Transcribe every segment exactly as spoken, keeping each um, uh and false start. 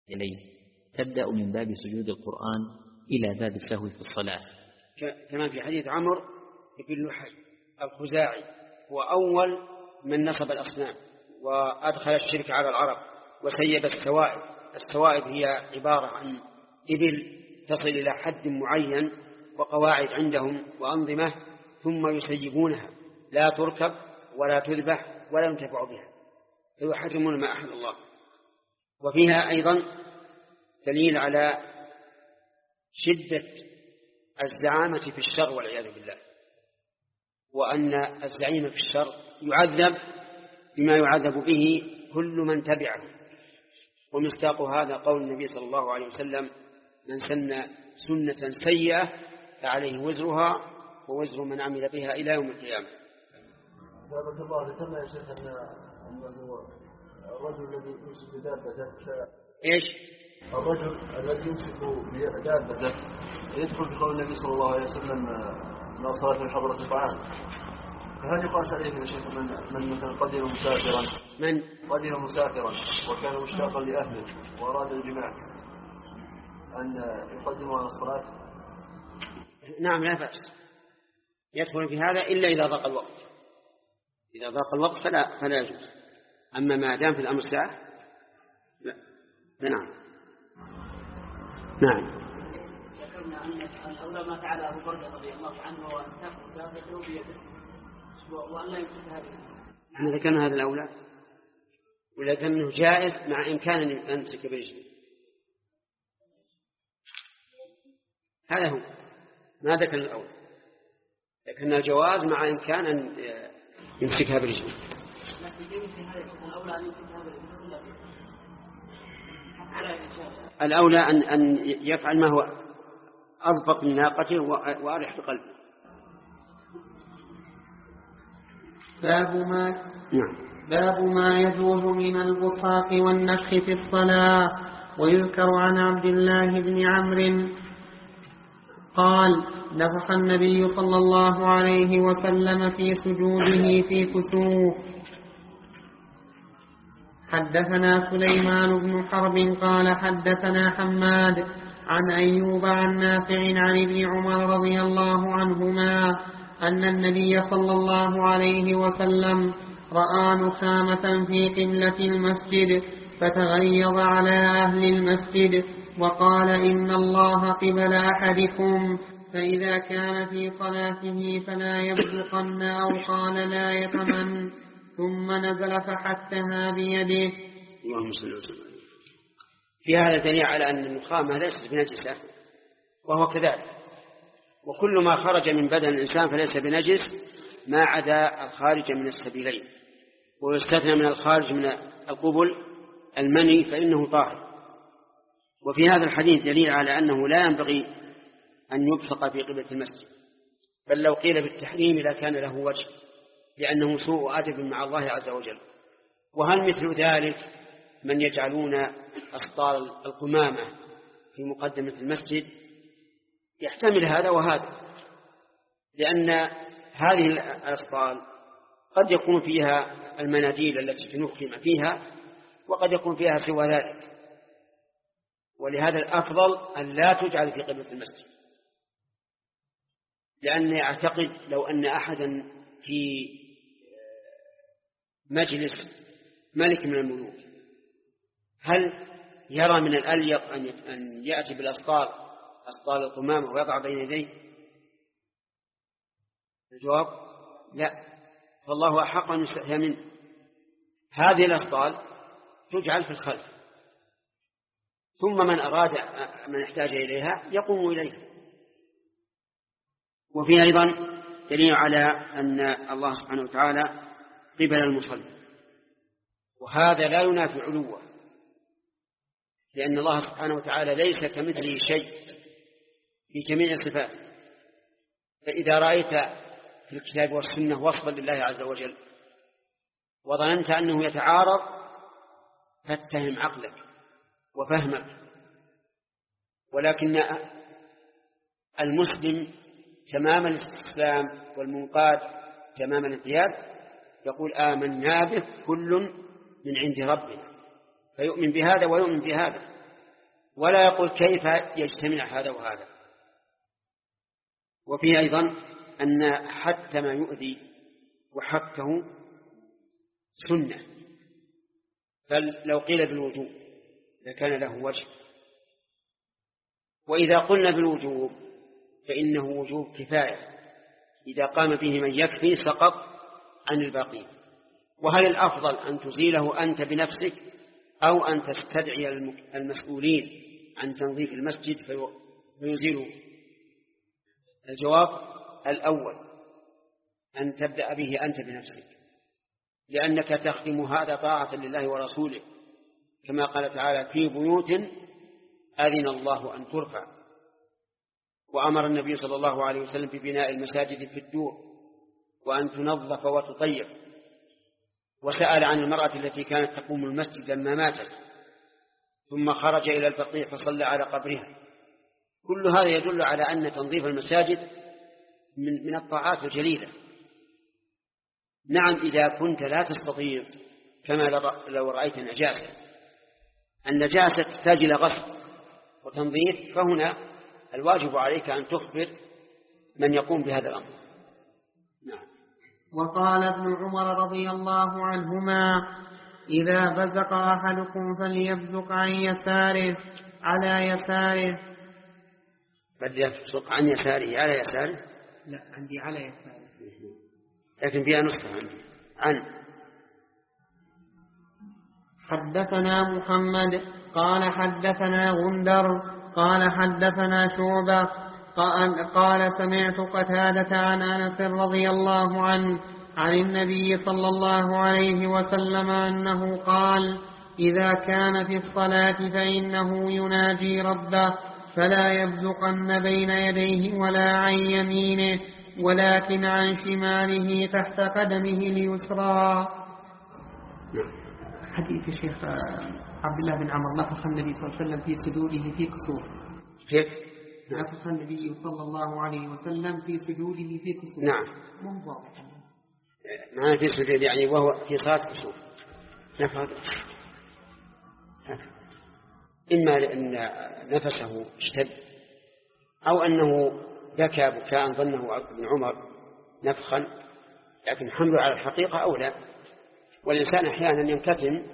إليه تبدأ من باب سجود القرآن إلى باب السهو في الصلاة، كما في حديث عمرو بن لحي الخزاعي، هو أول من نصب الأصنام وأدخل الشرك على العرب وسيب السوائب. السوائب هي عبارة عن إبل تصل إلى حد معين وقواعد عندهم وأنظمة، ثم يسيبونها لا تركب ولا تذبح ولا ينتفع بها، فيحرمون ما أحل الله. وفيها أيضا دليل على شدة الزعامة في الشر والعياذ بالله، وأن الزعيم في الشر يعذب بما يعذب به كل من تبعه. ومصداق هذا قول النبي صلى الله عليه وسلم: من سن سنة سيئة فعليه وزرها ووزر من عمل بها إلى يوم القيامة. بارك الله ذكرنا يا شيخ أنه الرجل الذي يمسك دابته إيش؟ الرجل الذي يمسك دابته يدخل في قول النبي صلى الله عليه وسلم: لا صلاة الحضرة طعام. فهل يقاس عليه يا شيخ من من مثلا قدم مسافرا من قدم مسافرا وكان مشتاقا لأهله وأراد الجماع أن يقدم على الصلاة؟ نعم لا بأس، يدخل في هذا إلا إذا ضاق الوقت. إذا ضاق الوقت فلا فلا يجوز، أما ما دام في الأمر ساعة لا. نعم نعم. ذكرنا أن الأولى ما فعل أبو بردة رضي الله عنه وأن تأخذ دابته بيده وأن لا يمسكها بيده. احنا ذكرنا هذا الأولى، ولكنه جائز مع إمكان أن يمسك برجله. هذا هو ما ذكر الأول، لكن الجواز مع إمكان أن يمسكها برجله. الأولى أن أن يفعل ما هو أضبط من ناقته وأريح بقلبه. باب ما نعم. باب ما يجوز من البصاق والنفخ في الصلاة. ويذكر عن عبد الله بن عمرو قال: نفخ النبي صلى الله عليه وسلم في سجوده في كسوف. حدثنا سليمان بن حرب قال حدثنا حماد عن أيوب عن نافع عن ابن عمر رضي الله عنهما أن النبي صلى الله عليه وسلم رأى نخامة في قبلة المسجد فتغيظ على أهل المسجد وقال: إن الله قبل أحدكم، فإذا كان في صلاته فلا يبزقن، أو قال لا يتمن، ثم نزل فحثها بيده. اللهم صل وسلم. في هذا دليل على أن النخامة ليست بنجسة، وهو كذلك، وكل ما خرج من بدن الإنسان فليس بنجس ما عدا الخارج من السبيلين، ويستثنى من الخارج من القبل المني فإنه طاهر. وفي هذا الحديث دليل على أنه لا ينبغي أن يبصق في قبلة المسجد، بل لو قيل بالتحريم لكان له وجه، لأنه سوء أدب مع الله عز وجل. وهل مثل ذلك من يجعلون أسطال القمامة في مقدمة المسجد؟ يحتمل هذا وهذا، لأن هذه الأسطال قد يكون فيها المناديل التي تنخم فيها، وقد يكون فيها سوى ذلك، ولهذا الأفضل أن لا تجعل في قبلة المسجد. لأني أعتقد لو أن أحدا في مجلس ملك من الملوك هل يرى من الأليق أن يأتي بالأسطال أسطال القمامة ويضع بين يديه؟ الجواب لا، فالله أحق أن يستحيا منه. هذه الأسطال تجعل في الخلف، ثم من أراد من احتاج إليها يقوم إليها. وفي أيضا دليل على أن الله سبحانه وتعالى قبل المصلي، وهذا لا ينافي علوه، لأن الله سبحانه وتعالى ليس كمثله شيء في جميع صفاته. فإذا رأيت في الكتاب والسنة وصفا لله عز وجل وظننت أنه يتعارض فاتهم عقلك وفهمك. ولكن المسلم تمام الاستسلام والمنقاد تمام الانقياد يقول: آمنا به كل من عند ربنا، فيؤمن بهذا ويؤمن بهذا، ولا يقول كيف يجتمع هذا وهذا. وفيه أيضا أن حتى ما يؤذي وحكه سنة، بل لو قيل بالوجوب لكان له وجه. وإذا قلنا بالوجوب فإنه وجوب كفاية، إذا قام به من يكفي سقط عن الباقين. وهل الأفضل أن تزيله أنت بنفسك أو أن تستدعي المسؤولين عن تنظيف المسجد فيزيلوا؟ الجواب الأول، أن تبدأ به أنت بنفسك، لأنك تخدم هذا طاعة لله ورسوله، كما قال تعالى في بيوت أذن الله أن ترفع. وأمر النبي صلى الله عليه وسلم ببناء المساجد في الدور وأن تنظف وتطيب. وسأل عن المرأة التي كانت تقوم المسجد لما ماتت ثم خرج إلى البقيع فصلى على قبرها. كل هذا يدل على أن تنظيف المساجد من من الطاعات الجليلة. نعم إذا كنت لا تستطيع، كما لو رأيت نجاسة، النجاسة تحتاج إلى غسل وتنظيف، فهنا الواجب عليك أن تخبر من يقوم بهذا الأمر. نعم. وقال ابن عمر رضي الله عنهما: إذا بزق أحدكم فليبزق عن يساره على يساره. فليبزق عن يساره على يساره؟ لا، عندي على يساره، لكن فيها نسخة عندي عن. حدثنا محمد قال حدثنا غندر قال حدثنا شعبة قال سمعت قتادة عن أنس رضي الله عنه عن النبي صلى الله عليه وسلم أنه قال: إذا كان في الصلاة فإنه يناجي ربه فلا يبزقن بين يديه ولا عن يمينه ولكن عن شماله تحت قدمه اليسرى. حديث الشيخ عبد الله بن عمر: نفخ النبي صلى الله عليه وسلم في سجوده في كسوف. كيف؟ نفخ النبي صلى الله عليه وسلم في سجوده في كسوف. نعم. مو واضح. معنى في سجود يعني وهو في صلاة كسوف. نفخ إما لأن نفسه اشتد أو أنه بكى بكاء ظنه ابن عمر نفخا، لكن حمله على الحقيقة أولى. والإنسان أحيانا ينكتم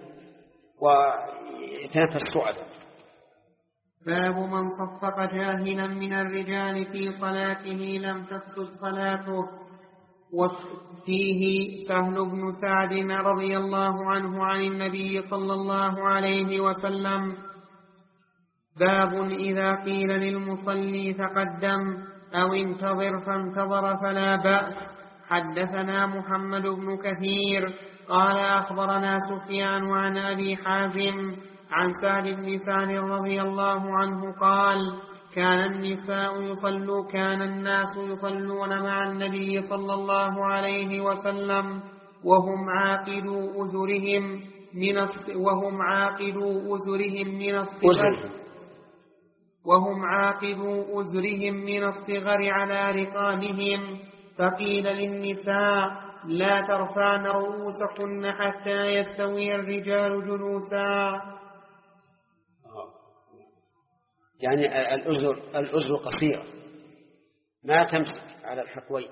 ويتنفس صعدا. باب من صفق جاهلا من الرجال في صلاته لم تفسد صلاته. وفيه سهل بن سعد رضي الله عنه عن النبي صلى الله عليه وسلم: باب إذا قيل للمصلي تقدم أو انتظر فانتظر فلا بأس. حدثنا محمد بن كثير قال أخبرنا سفيان عن أبي حازم عن سهل بن سعد رضي الله عنه قال: كان النساء يصلوا كان الناس يصلون مع النبي صلى الله عليه وسلم وهم عاقدوا أزرهم من وهم عاقدوا أزرهم من الصغر وهم عاقبوا أزرهم من الصغر على رقابهم. فقيل للنساء: لا ترفعن رؤوسكن حتى يستوي الرجال جلوسا. يعني الأزر الأزر قصيرة ما تمسك على الحقوين،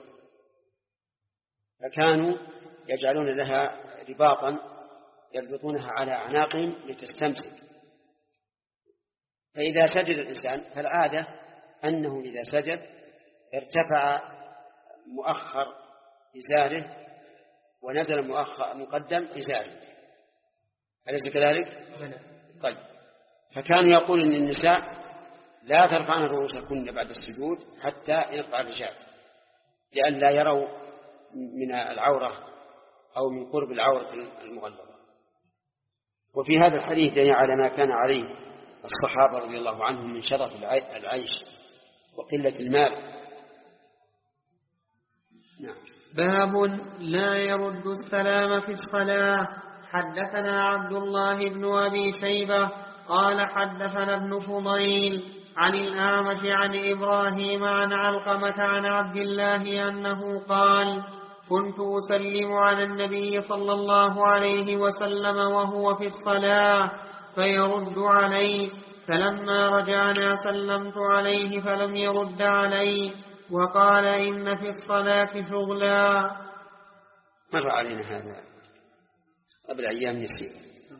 فكانوا يجعلون لها رباطا يربطونها على أعناقهم لتستمسك. فإذا سجد الإنسان فالعادة أنه إذا سجد ارتفع مؤخر إزاره ونزل مؤخر مقدم إزاره، أليس كذلك؟ طيب. فكانوا يقول إن النساء لا ترفعن رؤوسكن بعد السجود حتى يرفع الرجال، لئلا يروا من العورة أو من قرب العورة المغلظة. وفي هذا الحديث يعني على ما كان عليه الصحابة رضي الله عنهم من شرف العيش وقلة المال. نعم. باب لا يرد السلام في الصلاة. حدثنا عبد الله بن أبي شيبة قال حدثنا ابن فضيل عن الأعمش عن إبراهيم عن علقمة عن عبد الله أنه قال: كنت أسلم على النبي صلى الله عليه وسلم وهو في الصلاة فيرد علي فلما رجعنا سلمت عليه فلم يرد علي وقال إن في الصلاة شغلا. مر علينا هذا قبل أيام يسير.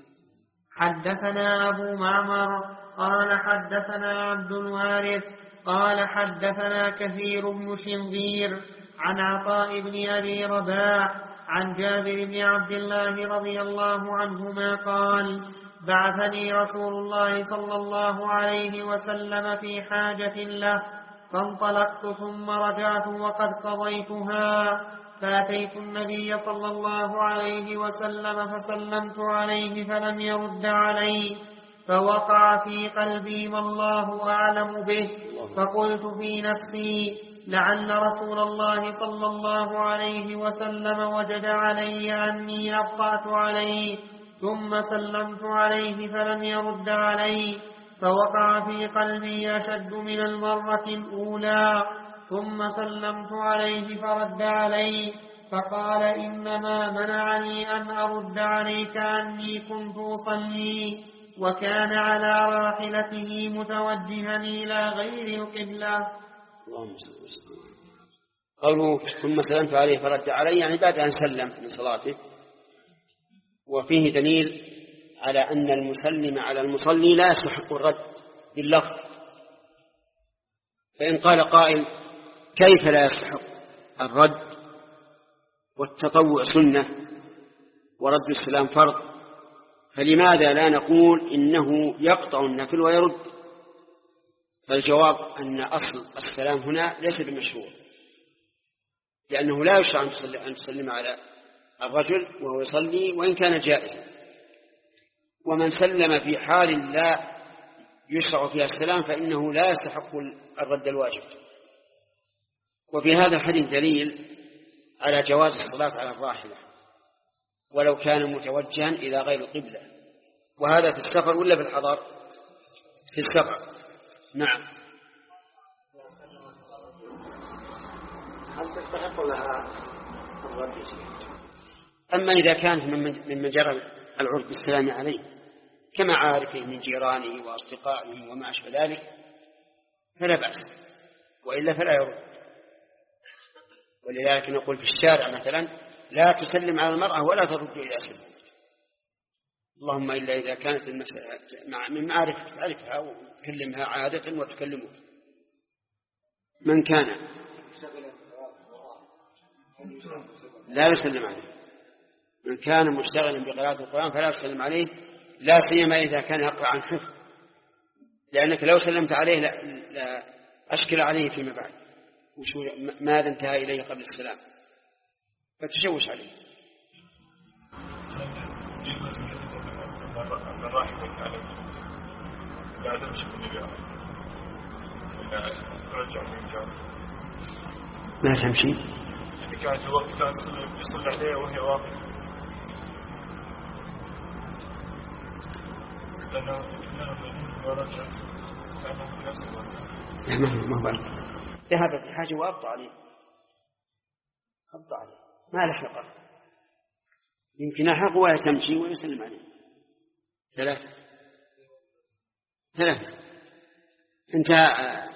حدثنا أبو معمر قال حدثنا عبد الوارث قال حدثنا كثير بن شنظير عن عطاء بن أبي رباح عن جابر بن عبد الله رضي الله عنهما قال بعثني رسول الله صلى الله عليه وسلم في حاجة له فانطلقت ثم رجعت وقد قضيتها فأتيت النبي صلى الله عليه وسلم فسلمت عليه فلم يرد علي فوقع في قلبي ما الله أعلم به فقلت في نفسي لعل رسول الله صلى الله عليه وسلم وجد علي أني أبطأت عليه ثم سلمت عليه فلم يرد علي فوقع في قلبي أشد من المرة الأولى ثم سلمت عليه فرد علي فقال إنما منعني أن أرد عليك أني كنت أصلي وكان على راحلته متوجها إلى غير القبلة. اللهم صل وسلم. قوله ثم سلمت عليه فرد علي يعني بعد أن سلم من صلاته، وفيه دليل على أن المسلم على المصلي لا يستحق الرد باللفظ. فإن قال قائل كيف لا يستحق الرد والتطوع سنة ورد السلام فرض، فلماذا لا نقول إنه يقطع النفل ويرد؟ فالجواب أن أصل السلام هنا ليس بمشروع، لأنه لا يشرع أن تسلم على الرجل وهو يصلي وإن كان جائزا، ومن سلم في حال لا يشرع فيها السلام فإنه لا يستحق الرد الواجب. وفي هذا الحديث دليل على جواز الصلاة على الراحلة ولو كان متوجها إلى غير القبلة، وهذا في السفر ولا في الحضر؟ في السفر. نعم. هل تستحق لها الرد؟ أما إذا كانت من مجرى العرف بالسلام عليه كمعارفه من جيرانه وأصدقائه وما أشبه ذلك فلا بأس، وإلا فلا يرد. ولذلك نقول في الشارع مثلا لا تسلم على المرأة ولا ترد إلى سلم، اللهم إلا إذا كانت المسألة من معرفة تعرفها وتكلمها عادة وتكلمه. من كان لا يسلم عليه، من كان مشتغلا بقراءة القرآن فلا يسلم عليه، لا سيما إذا كان يقرأ عن حفظ، لأنك لو سلمت عليه لا, لا أشكل عليه فيما بعد ماذا انتهى إليه قبل السلام فتشوش عليه. ما تمشي يعني كانت الوقت كان يصلي عليه وهي واقفة لأنه ورجع كان في نفس الوقت. لا ما هو ما هو ذهب في حاجة وأبطأ عليه أبطأ عليه ما لحقه، يمكن أحق ولا تمشي ويسلم عليه. ثلاثة ثلاثة انتهى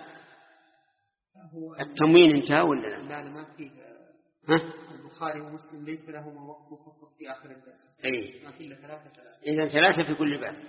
التموين انتهى ولا لا؟ لا ما فيه. ها؟ البخاري ومسلم ليس لهما وقت مخصص في آخر الدرس. أي. ما فيه إلا ثلاثة ثلاثة. إذا ثلاثة في كل باب.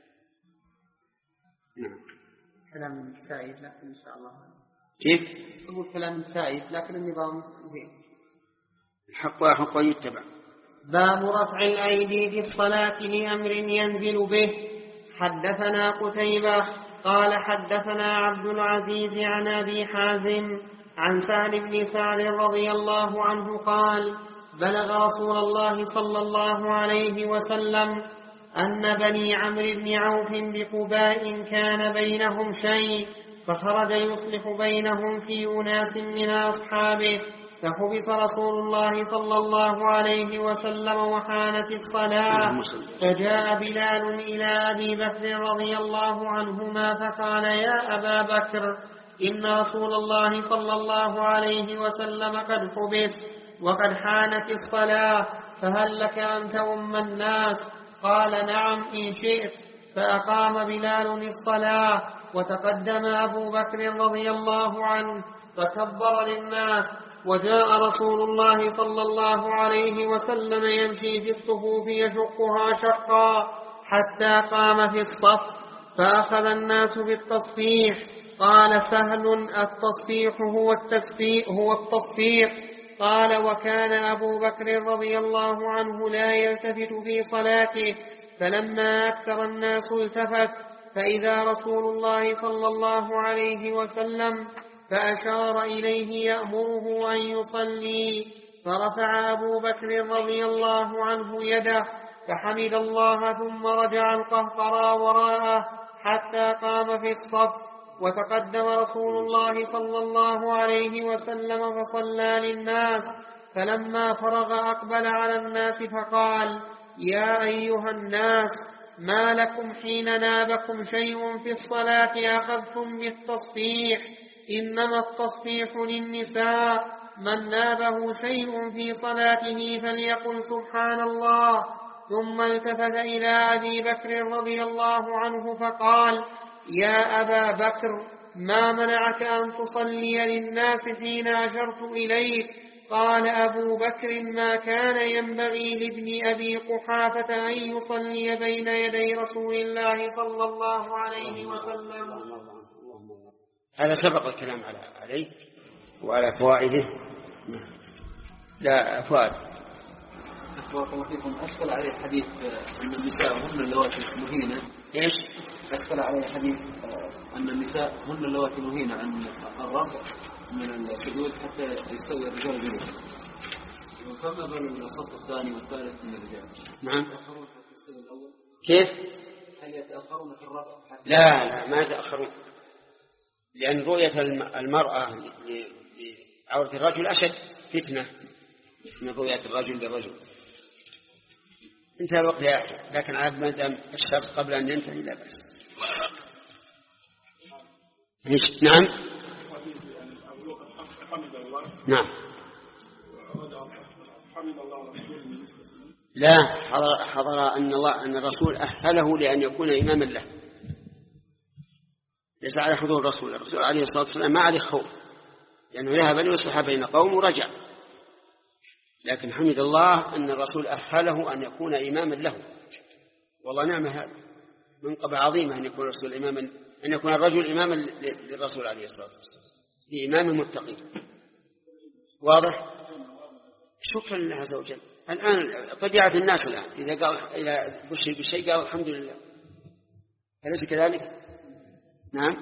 نعم. كلام سائد لكن إن شاء الله. كيف؟ أقول كلام سائد لكن النظام زين. الحق وحق يتبع. باب رفع الأيدي في الصلاة لأمر ينزل به. حدثنا قتيبة قال حدثنا عبد العزيز عن أبي حازم عن سهل بن سعد رضي الله عنه قال بلغ رسول الله صلى الله عليه وسلم أن بني عمرو بن عوف بقباء كان بينهم شيء فخرج يصلح بينهم في أناس من أصحابه فحبس رسول الله صلى الله عليه وسلم وحانت الصلاة فجاء بلال إلى أبي بكر رضي الله عنهما فقال يا أبا بكر إن رسول الله صلى الله عليه وسلم قد حبس وقد حانت الصلاة فهل لك أن تؤم الناس؟ قال نعم إن شئت. فأقام بلال الصلاة، وتقدم أبو بكر رضي الله عنه فكبر للناس، وجاء رسول الله صلى الله عليه وسلم يمشي في الصفوف يشقها شقا حتى قام في الصف، فأخذ الناس بالتصفيح. قال سهل: التصفيح هو التسبيح هو التصفيح. قال: وكان أبو بكر رضي الله عنه لا يلتفت في صلاته، فلما أكثر الناس التفت، فإذا رسول الله صلى الله عليه وسلم، فأشار إليه يأمره أن يصلي، فرفع أبو بكر رضي الله عنه يده فحمد الله، ثم رجع القهقرى وراءه حتى قام في الصف، وتقدم رسول الله صلى الله عليه وسلم فصلى للناس، فلما فرغ أقبل على الناس فقال: يا أيها الناس، ما لكم حين نابكم شيء في الصلاة أخذتم بالتصفيح؟ إنما التصفيح للنساء، من نابه شيء في صلاته فليقل سبحان الله. ثم التفت إلى أبي بكر رضي الله عنه فقال: يا أبا بكر، ما منعك أن تصلي للناس حين أشرت إليك؟ قال أبو بكر: ما كان ينبغي لابن أبي قحافة أن يصلي بين يدي رسول الله صلى الله عليه وسلم. هذا سبق الكلام عليه وعلى فوائده. لا فوائد. بارك الله فيكم. أشكل عليه حديث أن النساء هن اللواتي المهينة. إيش؟ أشكل عليه حديث أن النساء هن اللواتي المهينة عن الرب من السجود حتى يستوي الرجال جلوسا. وكما بين الصف الثاني والثالث من الرجال. نعم. يتأخرون في السجود الأول. كيف؟ هل يتأخرون في الرفع؟ لا لا ما يتأخرون، لأن رؤية المرأة لعورة الرجل أشد فتنة من رؤية الرجل للرجل. انتهى الوقت يا أخي، لكن عاد ما دام الشخص قبل أن ينتهي لا بأس. نعم نعم. لا، حضر, حضر أن الله أن الرسول أهله لأن يكون إماما له، ليس على حضور الرسول. الرسول عليه الصلاة والسلام ما عليه خوف، لأنه ذهب ليصلح بين قوم ورجع، لكن حمد الله أن الرسول أهله أن يكون إماما له. والله نعم، هذا منقبة عظيمة أن يكون الرسول إماما، أن يكون الرجل إماما للرسول عليه الصلاة والسلام، لإمام المتقين. واضح؟ شكرا لله عز وجل. الآن طبيعة الناس الآن إذا قال إذا بشر بالشيء قال الحمد لله، أليس كذلك؟ نعم.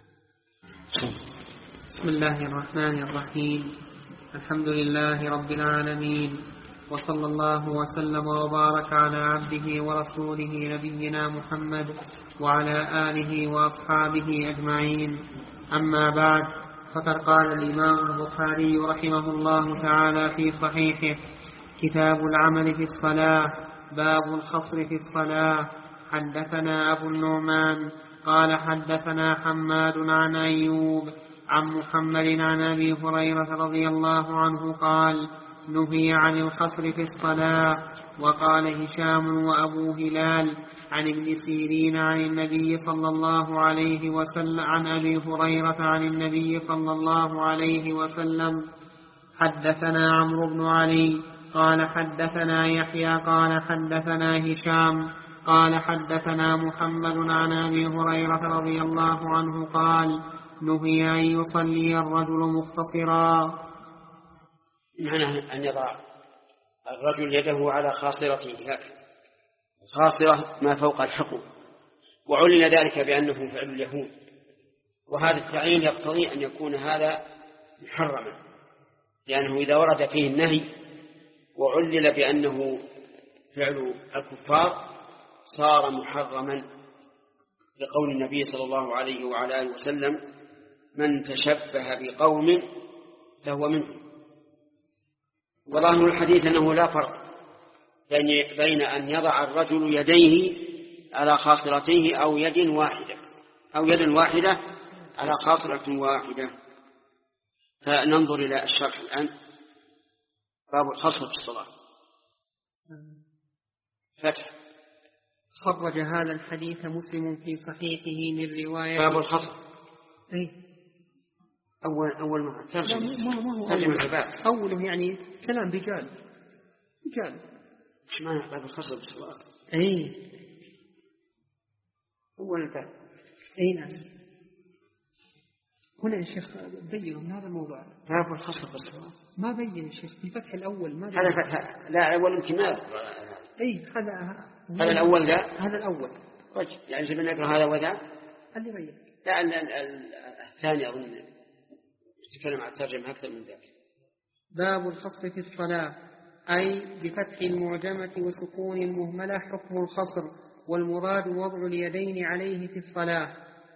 بسم الله الرحمن الرحيم. الحمد لله رب العالمين، وصلى الله وسلم وبارك على عبده ورسوله نبينا محمد وعلى آله وأصحابه أجمعين. أما بعد، فقد قال الإمام البخاري رحمه الله تعالى في صحيحه: كتاب العمل في الصلاة، باب الخصر في الصلاة. حدثنا أبو النعمان قال حدثنا حماد عن أيوب عن محمد عن أبي هريرة رضي الله عنه قال: نهي عن الخصر في الصلاة. وقال هشام وأبو هلال عن ابن سيرين عن النبي صلى الله عليه وسلم عن أبي هريرة عن النبي صلى الله عليه وسلم. حدثنا عمرو بن علي قال حدثنا يحيى قال حدثنا هشام قال حدثنا محمد عن أبي هريرة رضي الله عنه قال: نهي أن يصلي الرجل مختصرا. معنى أن يضع الرجل يده على خاصرته هكذا، خاصرة ما فوق الحقوق، وعلل ذلك بأنه فعل اليهود، وهذا التعليل يقتضي أن يكون هذا محرما، لأنه إذا ورد فيه النهي وعلل بأنه فعل الكفار صار محرما، لقول النبي صلى الله عليه وعلى آله وسلم: من تشبه بقوم فهو منهم. وظاهر الحديث أنه لا فرق بين أن يضع الرجل يديه على خاصرتيه أو يد واحدة أو يد واحدة على خاصرة واحدة. فننظر إلى الشرح الآن. باب الخصر في الصلاة. فتح. خرج هذا الحديث مسلم في صحيحه من رواية باب الخصم. أي أول أول ما ترجم ما ما هو ترجم أول. الباب. أوله يعني كلام رجال رجال. إيش معنى باب الخصم بالصلاة؟ أي أول الباب. أي نعم. هنا يا شيخ بين هذا الموضوع. باب الخصم بالصلاة. ما بين يا شيخ في الفتح الأول ما بين. هذا فتح لا أول يمكن ما. أي هذا هذا الأول ذا. هذا الأول. طيب يعني جبنا نقرأ هذا وذا. اللي بين. لا الثاني أظن يتكلم عن الترجمة أكثر من ذلك. باب الخصر في الصلاة أي بفتح المعجمة وسكون المهملة حكم الخصر، والمراد وضع اليدين عليه في الصلاة.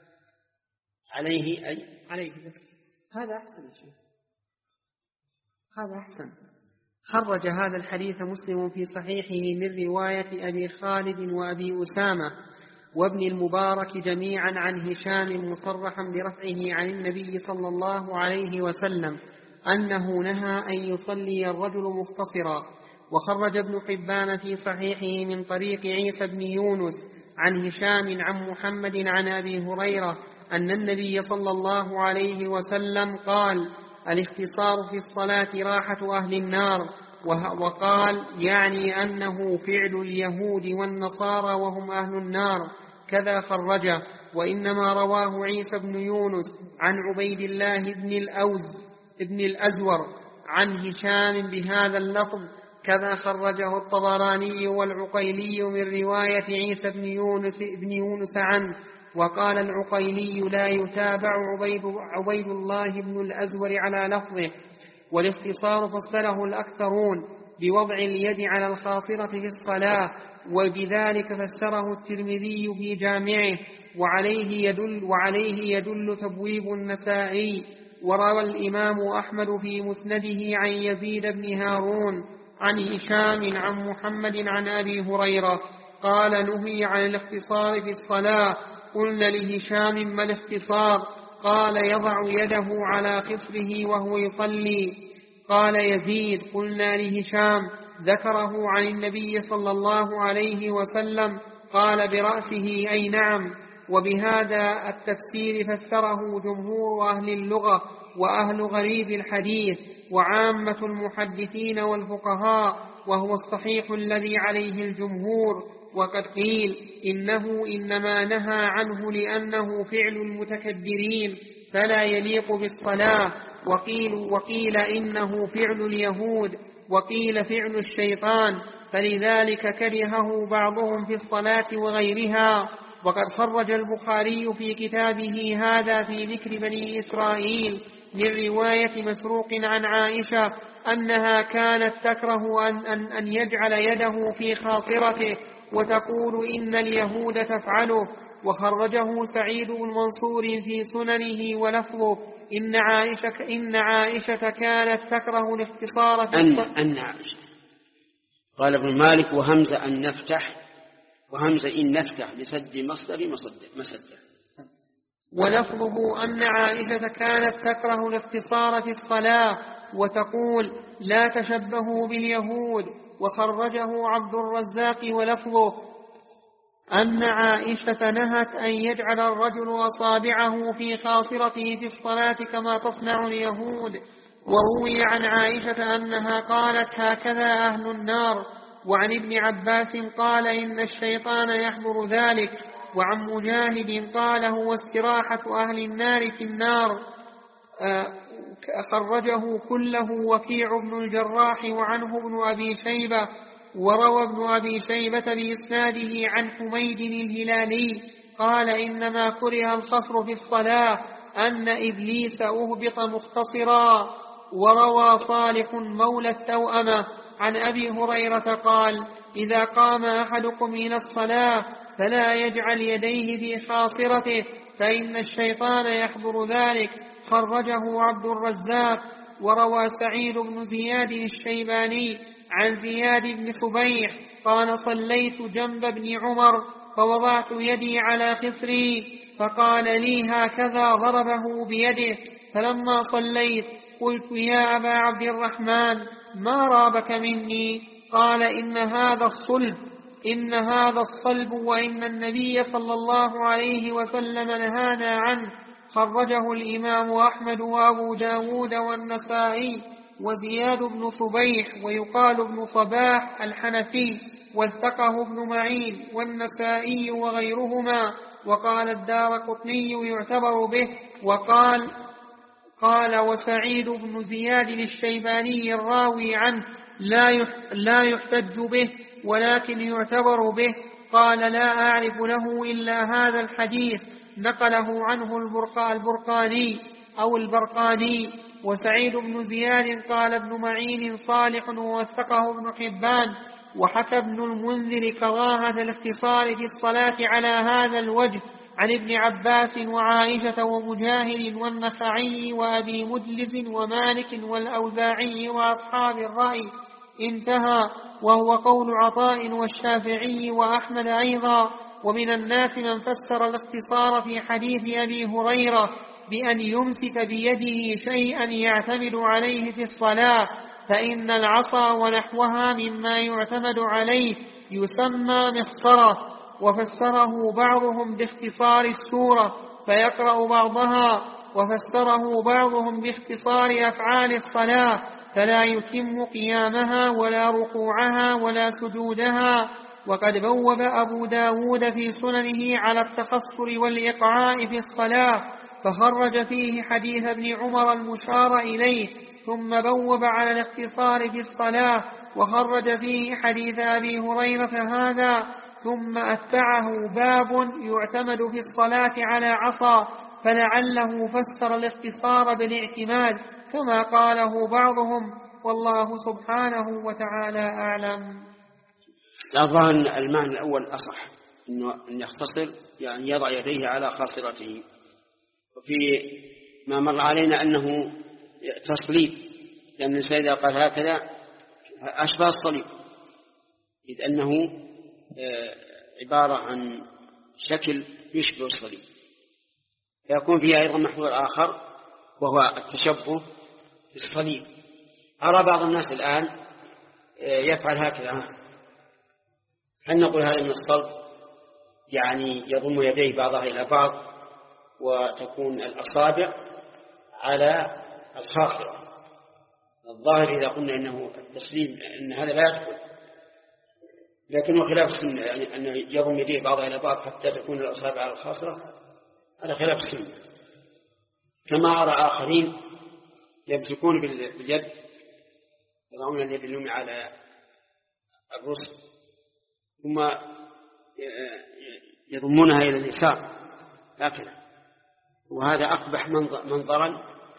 عليه أي عليه بس هذا أحسن شيء، هذا أحسن. خرج هذا الحديث مسلم في صحيحه من رواية أبي خالد وأبي أسامة وابن المبارك جميعا عن هشام مصرحا برفعه عن النبي صلى الله عليه وسلم أنه نهى أن يصلي الرجل مختصرا. وخرج ابن حبان في صحيحه من طريق عيسى بن يونس عن هشام عن محمد عن أبي هريرة أن النبي صلى الله عليه وسلم قال: الاختصار في الصلاة راحة أهل النار. وقال يعني أنه فعل اليهود والنصارى وهم أهل النار، كذا خرجه. وإنما رواه عيسى بن يونس عن عبيد الله بن الأوز ابن الأزور عن هشام بهذا اللفظ، كذا خرجه الطبراني والعقيلي من رواية عيسى بن يونس ابن يونس عنه. وقال العقيلي لا يتابع عبيد, عبيد الله بن الأزور على لفظه. والاختصار فسره الأكثرون بوضع اليد على الخاصرة في الصلاة، وبذلك فسره الترمذي في جامعه، وعليه يدل, وعليه يدل تبويب النسائي. وروى الإمام أحمد في مسنده عن يزيد بن هارون عن هشام عن محمد عن أبي هريرة قال: نهي عن الاختصار في الصلاة. قلنا لهشام: ما الاختصار؟ قال: يضع يده على خصره وهو يصلي. قال يزيد: قلنا لهشام: ذكره عن النبي صلى الله عليه وسلم. قال: برأسه أي نعم. وبهذا التفسير فسره جمهور أهل اللغة وأهل غريب الحديث وعامة المحدثين والفقهاء، وهو الصحيح الذي عليه الجمهور. وقد قيل إنه إنما نهى عنه لأنه فعل المتكبرين فلا يليق بالصلاة، وقيل, وقيل إنه فعل اليهود، وقيل فعل الشيطان، فلذلك كرهه بعضهم في الصلاة وغيرها. وقد خرج البخاري في كتابه هذا في ذكر بني إسرائيل من رواية مسروق عن عائشة أنها كانت تكره أن, أن, أن يجعل يده في خاصرته وتقول إن اليهود تفعله. وخرجه سعيد بن منصور في سننه ولفظه إن عائشة, إن عائشة كانت تكره الاختصار في الصلاة. أن, أن عائشة قال ابن مالك: وهمزة أن نفتح، وهمزة إن نفتح لسد مصدر مسدة. ولفظه أن عائشة كانت تكره الاختصار في الصلاة وتقول لا تشبهوا باليهود. وخرجه عبد الرزاق ولفظه أن عائشة نهت أن يجعل الرجل أصابعه في خاصرته في الصلاة كما تصنع اليهود. وروي عن عائشة أنها قالت هكذا أهل النار. وعن ابن عباس قال إن الشيطان يحضر ذلك. وعن مجاهد قال هو استراحة أهل النار في النار. خرجه كله وكيع بن الجراح وعنه ابن أبي شيبة. وروى ابن أبي شيبة بإسناده عن حميد الهلالي قال إنما كره الخصر في الصلاة أن إبليس أهبط مختصرا. وروى صالح مولى التوأمة عن أبي هريرة قال إذا قام أحدكم إلى الصلاة فلا يجعل يديه في خاصرته فإن الشيطان يحضر ذلك. خرجه عبد الرزاق. وروى سعيد بن زياد الشيباني عن زياد بن صبيح قال صليت جنب ابن عمر فوضعت يدي على خصري فقال لي هكذا ضربه بيده. فلما صليت قلت يا أبا عبد الرحمن ما رابك مني؟ قال إن هذا الصلب إن هذا الصلب وإن النبي صلى الله عليه وسلم نهانا عنه. خرجه الإمام أحمد وأبو داود والنسائي وزياد بن صبيح ويقال ابن صباح الحنفي، وثقه ابن معين والنسائي وغيرهما. وقال الدارقطني يعتبر به. وقال قال وسعيد بن زياد الشيباني الراوي عنه لا يحتج به ولكن يعتبر به. قال لا أعرف له إلا هذا الحديث نقله عنه البرقاني أو البرقاني. وسعيد بن زياد قال ابن معين صالح ووثقه ابن حبان. وحكى ابن المنذر كراهة الاختصار في الصلاة على هذا الوجه عن ابن عباس وعائشة ومجاهد والنخعي وأبي مدلز ومالك والأوزاعي وأصحاب الرأي. انتهى. وهو قول عطاء والشافعي وأحمد أيضا. ومن الناس من فسر الاختصار في حديث أبي هريرة بأن يمسك بيده شيئا يعتمد عليه في الصلاة، فإن العصا ونحوها مما يعتمد عليه يسمى مخصرة. وفسره بعضهم باختصار السورة فيقرأ بعضها، وفسره بعضهم باختصار أفعال الصلاة فلا يتم قيامها ولا ركوعها ولا سجودها. وقد بوب أبو داود في سننه على التخصر والإقعاء في الصلاة فخرج فيه حديث ابن عمر المشار إليه، ثم بوب على الاختصار في الصلاة وخرج فيه حديث أبي هريرة هذا، ثم أتبعه باب يعتمد في الصلاة على عصا، فلعله فسر الاختصار بالاعتماد كما قاله بعضهم، والله سبحانه وتعالى أعلم. الظاهر المعنى الأول أصح، إنه أن يختصر يعني يضع يديه على خاصرته. وفي ما مر علينا أنه تصليب، لأن الإنسان إذا قال هكذا أشبه الصليب، إذ أنه عبارة عن شكل يشبه الصليب. يكون فيها أيضا محور آخر وهو التشبه بالصليب. أرى بعض الناس الآن يفعل هكذا، هل نقول هذا من الصلب؟ يعني يضم يديه بعضها إلى بعض وتكون الأصابع على الخاصرة. الظاهر إذا قلنا إنه التسليم إن هذا لا يدخل، لكنه خلاف السنة، يعني أن يضم يديه بعضها إلى بعض حتى تكون الأصابع على الخاصرة، هذا خلاف السنة. كما أرى آخرين يمسكون باليد، يضعون اليد اليمنى على الرسل ثم يضمونها إلى اليسار هكذا، وهذا أقبح منظرا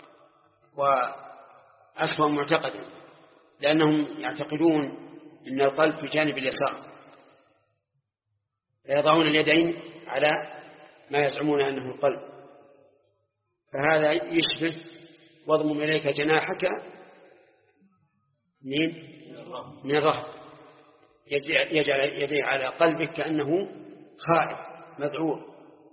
وأسوأ معتقدا، لأنهم يعتقدون أن القلب في جانب اليسار، فيضعون اليدين على ما يزعمون أنه القلب، فهذا يشبه واضمم إليك جناحك من من الرهب، يجعل يديه على قلبك كأنه خائف مذعور،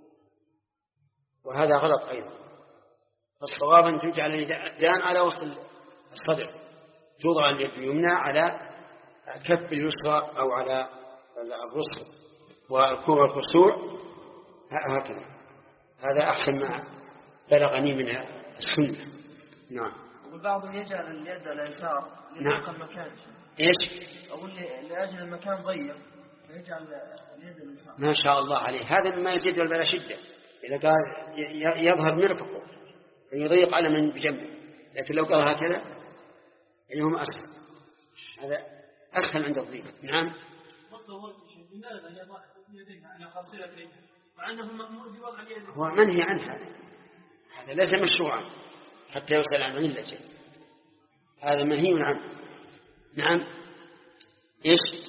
وهذا غلط أيضا. فالصواب أن تجعل اليدان على وسط الصدر، توضع اليد اليمنى على كف اليسرى أو على الرسل والكوع والخشوع هكذا، هذا أحسن ما بلغني من السنة. نعم. والبعض يجعل اليد على اليسار لضيق المكان. إيش؟ أقول لأجل المكان ضيق فيجعل اليد اليسار. ما شاء الله عليه، هذا مما يزيد ولا شدة. إذا قال يظهر مرفقه يضيق على من بجنبه، لكن لو قال هكذا اليوم أسهل، هذا أسهل عند الضيق. نعم. لماذا يضع يديه على خاصرتيه مع أنه مأمور بوضع اليد؟ هو منهي عن هذا، هذا ليس مشروعا حتى يسأل عن علته، هذا منهي عنه. نعم. إيش؟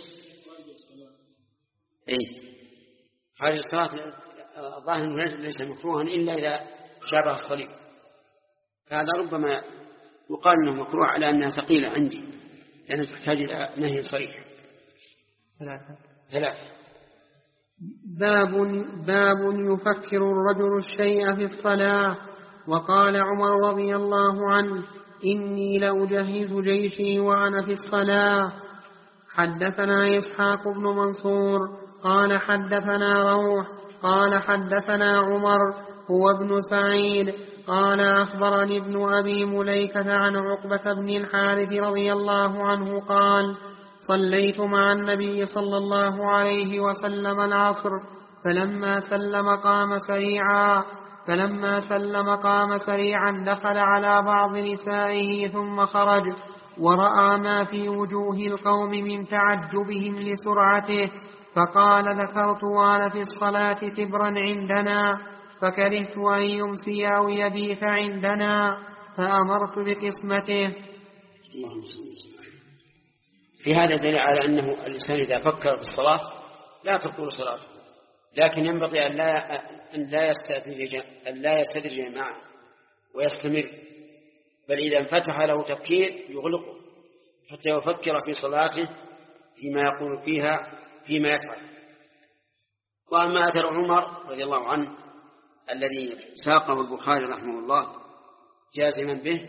إيه هذه الصلاة الظاهر ليس مكروها إلا إذا شابه الصليب، هذا ربما يقال أنه مكروه على أنها ثقيلة عندي، لأنها تحتاج إلى نهي صريح. ثلاثة ثلاثة. باب باب يفكر الرجل الشيء في الصلاة. وقال عمر رضي الله عنه: إني لأجهز جيشي وأنا في الصلاة. حدثنا إسحاق بن منصور قال حدثنا روح قال حدثنا عمر هو ابن سعيد قال أخبرني ابن أبي مليكة عن عقبة بن الحارث رضي الله عنه قال صليت مع النبي صلى الله عليه وسلم العصر فلما سلم قام سريعا فلما سلم قام سريعا دخل على بعض نسائه ثم خرج ورأى ما في وجوه القوم من تعجبهم لسرعته فقال ذكرت وأنا في الصلاة تبرا عندنا فكرهت أن يمسي أو يبيت عندنا فأمرت بقسمته. في هذا دليل على أنه الإنسان إذا فكر في الصلاة لا تطول صلاته، لكن ينبغي أن لا أن لا يستدرج أن لا يستدرج معه ويستمر، بل إذا انفتح له تفكير يغلقه حتى يفكر في صلاته فيما يقول فيها فيما يفعل. وأما أثر عمر رضي الله عنه الذي ساقه البخاري رحمه الله جازما به،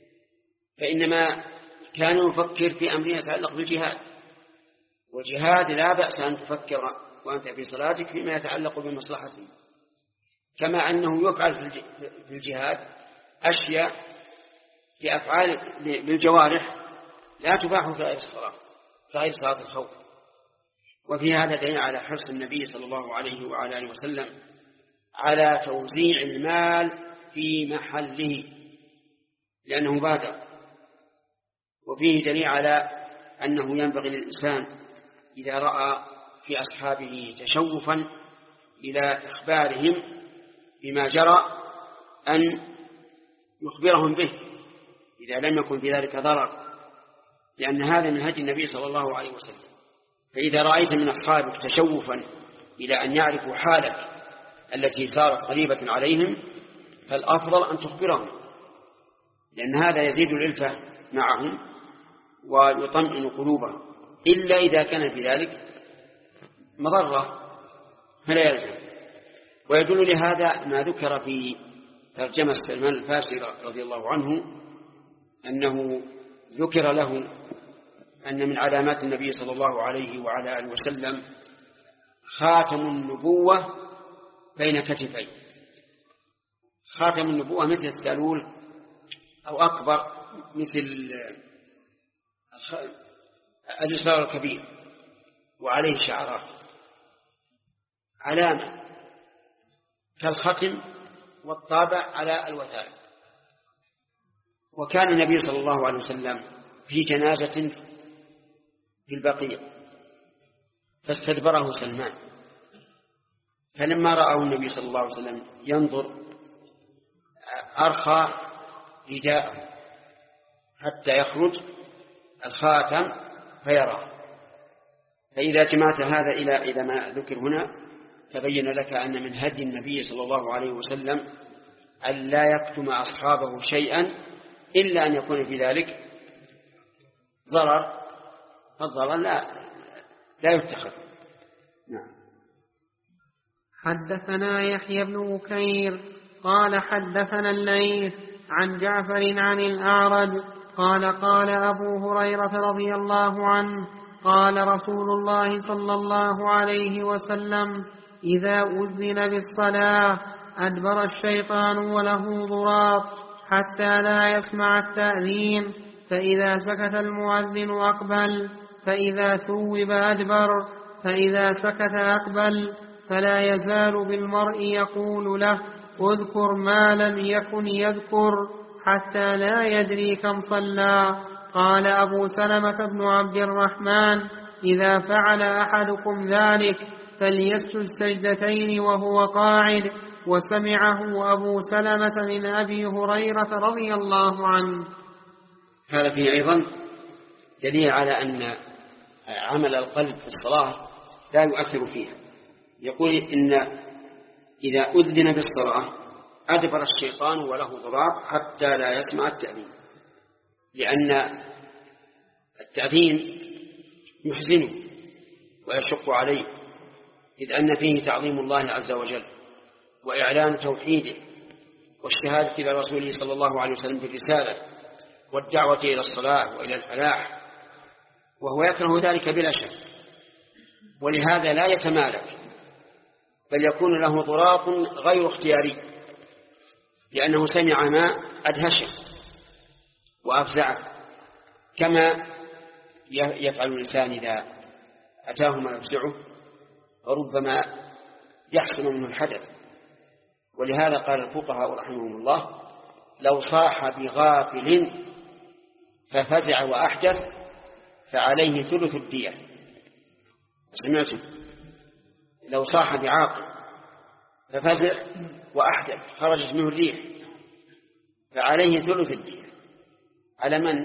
فإنما كان يفكر في أمر يتعلق بالجهاد، والجهاد لا بأس أن تفكر وأنت في صلاتك فيما يتعلق بمصلحته، كما أنه يفعل في الجهاد أشياء في أفعال بالجوارح لا تباح في غير الصلاة كغير صلاة الخوف. وفي هذا دليل على حرص النبي صلى الله عليه وعلى آله وسلم على توزيع المال في محله لأنه بادر. وفيه دليل على أنه ينبغي للإنسان إذا رأى في أصحابه تشوفا إلى إخبارهم بما جرى أن يخبرهم به إذا لم يكن في ذلك ضرر، لأن هذا من هدي النبي صلى الله عليه وسلم. فإذا رأيت من أصحابك تشوفا إلى أن يعرفوا حالك التي صارت قريبة عليهم فالأفضل أن تخبرهم، لأن هذا يزيد الألفة معهم ويطمئن قلوبهم، إلا إذا كان في ذلك مضرة فلا يلزم. ويدل لهذا ما ذكر في ترجمة سلمان الفارسي رضي الله عنه أنه ذكر له أن من علامات النبي صلى الله عليه وعلى آله وسلم خاتم النبوة بين كتفيه. خاتم النبوة مثل الثالول أو أكبر مثل الإصرار الكبير وعليه شعرات، علامة كالختم والطابع على الوثائق. وكان النبي صلى الله عليه وسلم في جنازة في البقيع فاستدبره سلمان، فلما رآه النبي صلى الله عليه وسلم ينظر أرخى رداءه حتى يخرج الخاتم فيرى. فإذا جمعت هذا إلى إلى ما ذكر هنا تبين لك أن من هدي النبي صلى الله عليه وسلم أن لا يكتم أصحابه شيئا إلا أن يكون في ذلك ضرر، فالضرر لا لا يتخذ. نعم. حدثنا يحيى بن بكير قال حدثنا الليث عن جعفر عن الأعرج قال قال أبو هريرة رضي الله عنه قال رسول الله صلى الله عليه وسلم إذا أذن بالصلاة أدبر الشيطان وله ضراط حتى لا يسمع التأذين، فإذا سكت المؤذن أقبل، فإذا ثوب أدبر، فإذا سكت أقبل، فلا يزال بالمرء يقول له اذكر ما لم يكن يذكر حتى لا يدري كم صلى. قال أبو سلمة بن عبد الرحمن إذا فعل أحدكم ذلك فليسجد سجدتين وهو قاعد. وسمعه أبو سلمة من أبي هريرة رضي الله عنه. هذا فيه أيضا دليل على أن عمل القلب في الصلاة لا يؤثر فيها. يقول إن إذا أذن بالصلاة أدبر الشيطان وله ضراط حتى لا يسمع التأذين، لأن التأذين يحزنه ويشق عليه، إذ أن فيه تعظيم الله عز وجل وإعلان توحيده والشهادة إلى رسوله صلى الله عليه وسلم بالرسالة والدعوة إلى الصلاة وإلى الفلاح وهو يكره ذلك بلا شك، ولهذا لا يتمالك، بل يكون له ضراط غير اختياري، لأنه سمع ما أدهشه وأفزعه، كما يفعل الإنسان إذا أتاه ما يفزعه وربما يحصل منه الحدث. ولهذا قال الفقهاء رحمهم الله: لو صاح بغافل ففزع وأحدث فعليه ثلث الدية. سمعتم؟ لو صاح بعاقل ففزع وأحدث خرجت منه الريح فعليه ثلث الدية. على من؟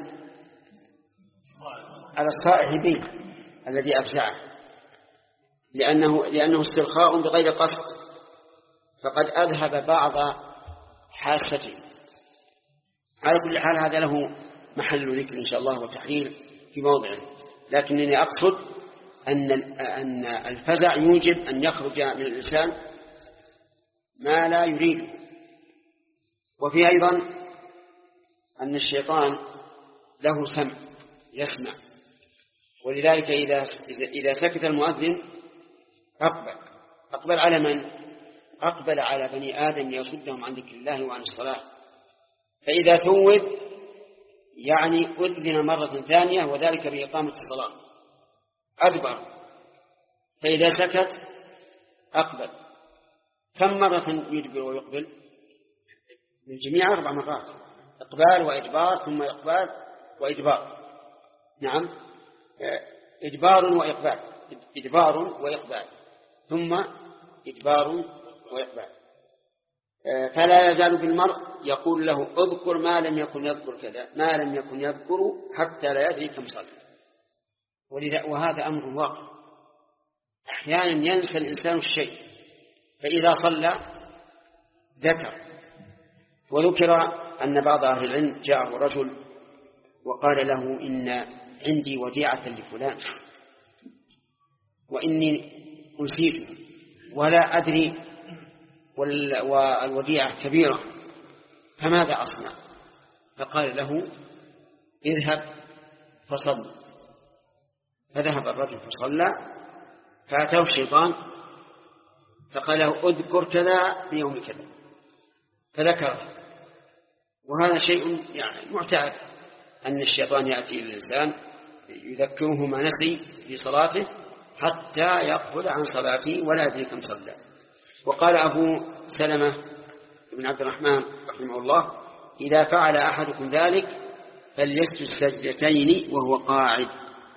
على الصائح به الذي أفزعه، لأنه, لأنه استرخاء بغير قصد، فقد أذهب بعض حاسته. على كل حال هذا له محل ذكر إن شاء الله وتحليل في موضعه، لكنني أقصد أن أن الفزع يوجب أن يخرج من الإنسان ما لا يريد. وفي أيضا أن الشيطان له سمع يسمع، ولذلك إذا إذا سكت المؤذن أقبل أقبل على من؟ أقبل على بني آدم ليصدهم عن ذكر الله وعن الصلاة. فإذا ثوب يعني أذن مرة ثانية، وذلك بإقامة الصلاة، أدبر. فإذا سكت أقبل. كم مرة يدبر ويقبل؟ من جميع أربع مرات: إقبال وإدبار ثم إقبال وإدبار. نعم، إدبار وإقبال، إدبار وإقبال ثم إدبار وإقبال. فلا يزال بالمرء يقول له: اذكر ما لم يكن يذكر كذا، ما لم يكن يذكر حتى لا يدري كم صلى. وهذا أمر واقع، أحيانا ينسى الإنسان الشيء، فإذا صلى ذكر. وذكر أن بعض أهل العلم جاءه رجل وقال له: إن عندي وديعة لفلان وإني أنسيت ولا أدري والوديعة كبيرة، فماذا أصنع؟ فقال له: اذهب فصل. فذهب الرجل فصلى، فأتاه الشيطان فقال له: اذكر كذا في يوم كذا، فذكره. وهذا شيء يعني معتاد، أن الشيطان يأتي إلى الإنسان يذكره ما نسي في صلاته حتى يقبل عن صلاته ولا يدري كم صلى. وقال أبو سلمة بن عبد الرحمن رحمه الله: إذا فعل أحدكم ذلك فليسجد سجدتين وهو قاعد.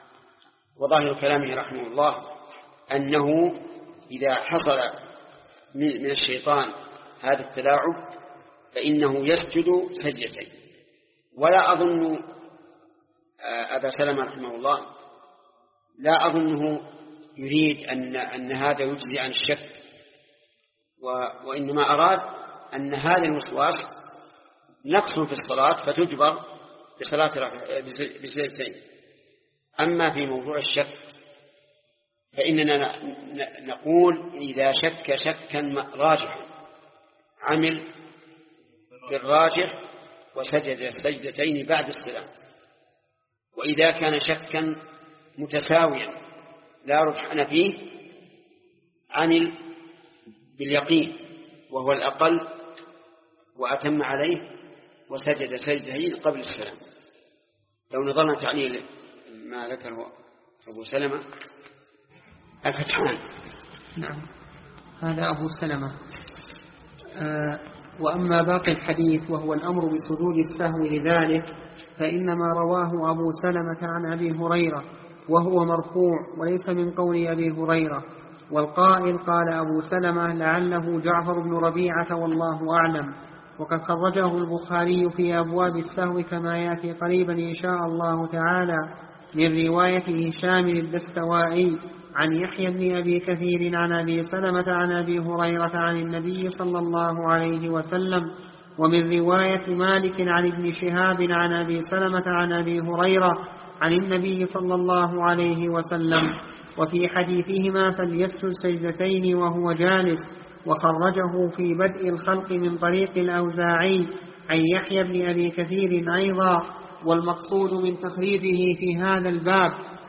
وظاهر كلامه رحمه الله أنه إذا حصل من الشيطان هذا التلاعب فإنه يسجد سجدتين. ولا أظن أبا سلمة رحمه الله لا أظنه يريد أن, أن هذا يجزي عن الشك، وإنما أراد أن هذا الوسواس نقص في الصلاة فتجبر بصلاة بسجدتين. أما في موضوع الشك فإننا نقول: إذا شك شكا راجحا عمل بالراجح وسجد السجدتين بعد السلام. وإذا كان شكا متساويا لا رجحان فيه عمل باليقين وهو الأقل وأتم عليه وسجد سجدتين قبل السلام. لو نظرنا تعليل ما ذكره أبو سلمة الفتحان. نعم، هذا أبو سلمة. آه وأما باقي الحديث وهو الأمر بسجود السهو لذلك فإنما رواه أبو سلمة عن أبي هريرة وهو مرفوع وليس من قول أبي هريرة. والقائل قال أبو سلمة لعله جعفر بن ربيعة والله أعلم. وقد خرجه البخاري في أبواب السهو كما يأتي قريبا إن شاء الله تعالى من رواية هشام الدستوائي عن يحيى بن أبي كثير عن أبي سلمة عن أبي هريرة عن النبي صلى الله عليه وسلم، ومن رواية مالك عن ابن شهاب عن أبي سلمة عن أبي هريرة عن النبي صلى الله عليه وسلم. وفي حديثهما فليسجد سجدتين وهو جالس. وخرجه في بدء الخلق من طريق الأوزاعي عن يحيى بن أبي كثير أيضا. والمقصود من تخريجه في هذا الباب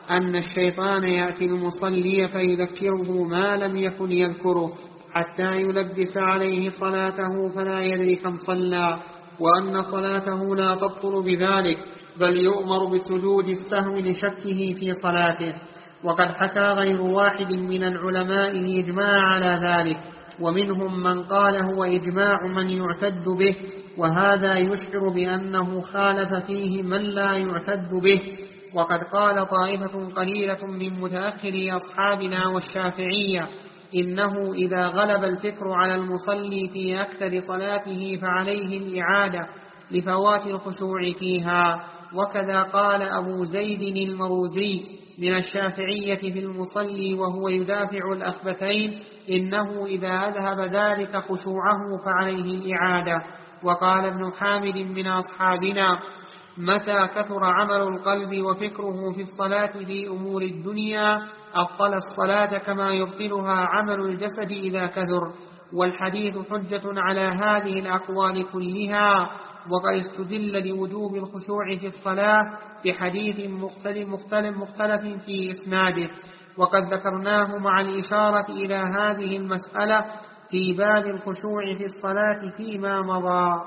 أن الشيطان يأتي المصلي فيذكره ما لم يكن يذكره حتى يلبس عليه صلاته فلا يدري كم صلى، وأن صلاته لا تبطل بذلك بل يؤمر بسجود السهو لشكه في صلاته. وقد حكى غير واحد من العلماء الإجماع على ذلك، ومنهم من قال هو إجماع من يعتد به، وهذا يشعر بأنه خالف فيه من لا يعتد به. وقد قال طائفة قليلة من متأخري أصحابنا والشافعية إنه إذا غلب الفكر على المصلي في أكثر صلاته فعليه الإعادة لفوات الخشوع فيها. وكذا قال أبو زيد المروزي من الشافعية في المصلي وهو يدافع الأخبثين إنه إذا أذهب ذلك خشوعه فعليه الإعادة. وقال ابن حامد من أصحابنا متى كثر عمل القلب وفكره في الصلاة في أمور الدنيا أبطل الصلاة كما يبطلها عمل الجسد إذا كثر. والحديث حجة على هذه الأقوال كلها. وقد استدل لوجوب الخشوع في الصلاة بحديث مختلف, مختلف, مختلف في إسناده، وقد ذكرناه مع الإشارة إلى هذه المسألة في باب الخشوع في الصلاة فيما مضى.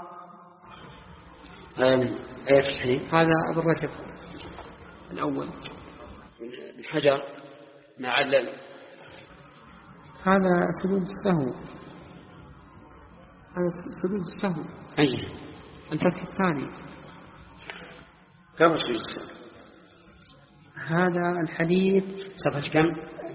هذا أبو الرجب الأول الحجر ما علل هذا سجود السهو، هذا سجود السهو أيه الفتح الثاني كم سجود السهو؟ هذا الحديث صفحة كم؟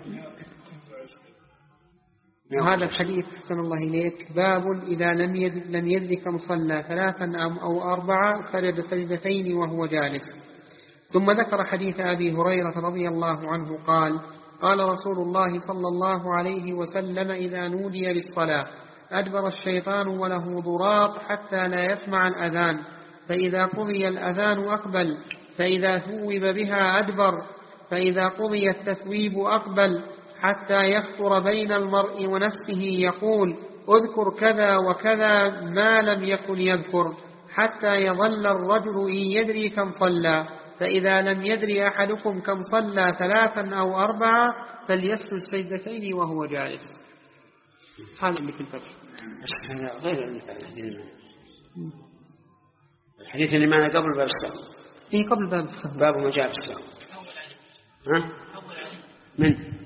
هذا الحديث حسن الله إليك باب إذا لم يد لم يدرك كم صلى ثلاثا أو أربعة سجد سجدتين وهو جالس. ثم ذكر حديث أبي هريرة رضي الله عنه قال قال رسول الله صلى الله عليه وسلم إذا نودي للصلاة أدبر الشيطان وله ضراط حتى لا يسمع الأذان، فإذا قضي الأذان أقبل، فإذا ثوب بها أدبر، فإذا قضي التثويب أقبل، حتى يخطر بين المرء ونفسه يقول اذكر كذا وكذا ما لم يكن يذكر، حتى يظل الرجل إن يدري كم صلى، فإذا لم يدري أحدكم كم صلى ثلاثا أو أربعة فليسجد سجدتين وهو جالس. هذا مثل الفتح. هذا غير الحديث اللي معنا قبل باب السهو. إيه قبل باب السهو. باب ما جاء في السهو. ها؟ من؟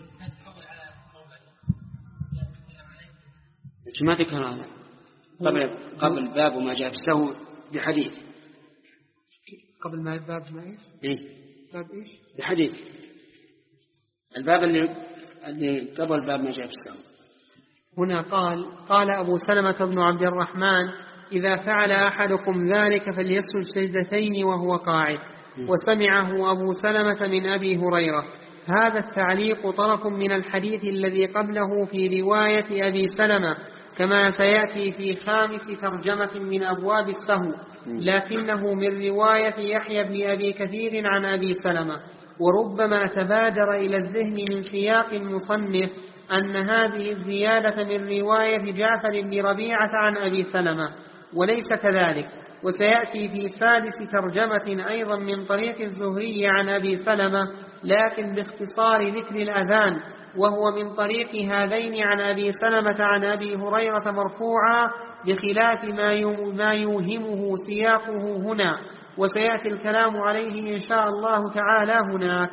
ما ذكر هذا قبل قبل باب ما جاء في السهو بحديث. قبل ما باب ما إيش؟ إيه؟ باب إيش؟ بحديث. الباب اللي اللي قبل باب ما جاء في السهو. هنا قال قال أبو سلمة بن عبد الرحمن إذا فعل أحدكم ذلك فليسجد سجدتين وهو قاعد. وسمعه أبو سلمة من أبي هريرة. هذا التعليق طرف من الحديث الذي قبله في رواية أبي سلمة كما سيأتي في خامس ترجمة من أبواب السهو، لكنه من رواية يحيى بن أبي كثير عن أبي سلمة. وربما تبادر إلى الذهن من سياق المصنف أن هذه الزيادة من رواية جعفر بن ربيعة عن أبي سلمة، وليس كذلك. وسيأتي في سادس ترجمة أيضا من طريق الزهري عن أبي سلمة لكن باختصار ذكر الأذان، وهو من طريق هذين عن أبي سلمة عن أبي هريرة مرفوعا بخلاف ما يوهمه سياقه هنا، وسيأتي الكلام عليه إن شاء الله تعالى هناك.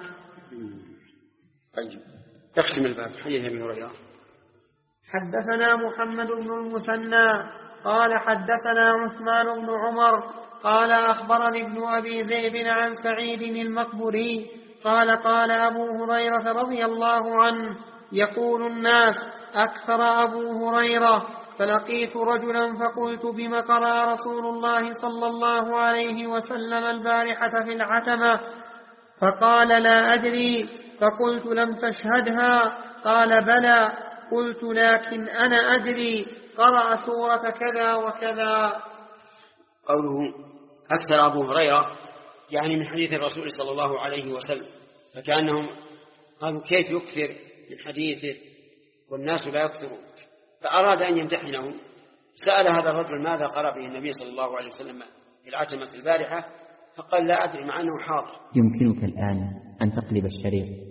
طيب تقسم الباب. حديث أبي هريرة. حدثنا محمد بن المثنى قال حدثنا عثمان بن عمر قال أخبرني ابن أبي ذئب عن سعيد المقبري قال قال أبو هريرة رضي الله عنه يقول الناس أكثر أبو هريرة، فلقيت رجلا فقلت بما قرأ رسول الله صلى الله عليه وسلم البارحة في العتمة؟ فقال لا أدري. فقلت لم تشهدها؟ قال بلى. قلت لكن أنا أدري قرأ سورة كذا وكذا. قوله أكثر أبو هريرة يعني من حديث الرسول صلى الله عليه وسلم، فكأنهم قالوا كيف يكثر من حديثه والناس لا يكثرون، فأراد أن يمتحنه. سأل هذا الرجل ماذا قرأ به النبي صلى الله عليه وسلم في العتمة البارحة، فقال لا أدري مع أنه حاضر. يمكنك الآن أن تقلب الشريط.